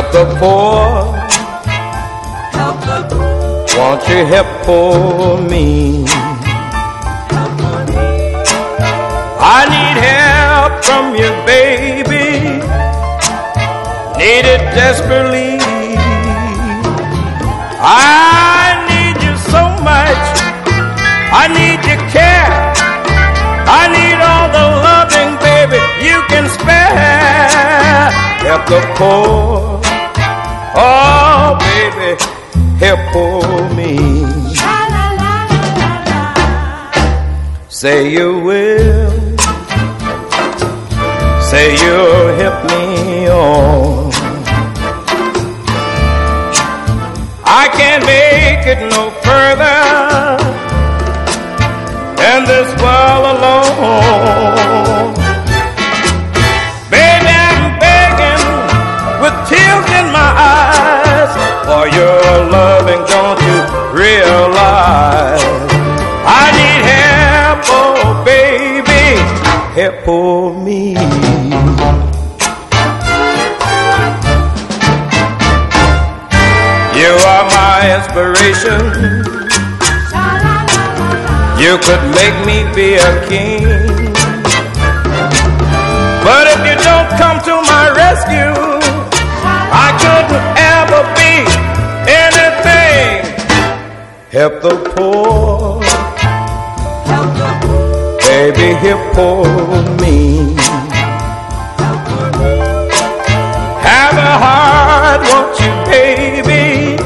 the poor. Won't you help poor me? I need help from you, baby. Need it desperately. I need you so much. I need your care. I need all the loving, baby, you can spare. Help the poor. Oh, baby, help poor me. Say you will. Say you'll help me on. I can't make it no further than this world alone. Baby, I'm begging with tears in my eyes for your loving, don't you realize? I need help, oh baby, help for me. You are my inspiration. You could make me be a king. But if you don't come to my rescue, I couldn't ever be anything. Help the poor. Baby, help poor me. Have a heart, won't you, baby?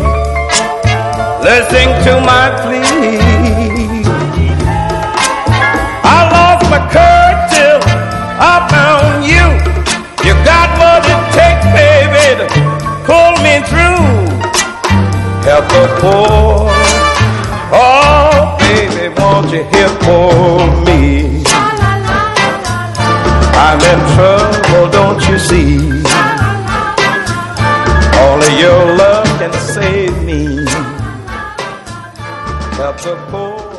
Listen to my plea. I lost my courage till I found you. You got what it takes, baby, to pull me through. Help the poor. Oh, baby, won't you help for me? I'm in trouble, don't you see? Only your love can save me. Help the poor.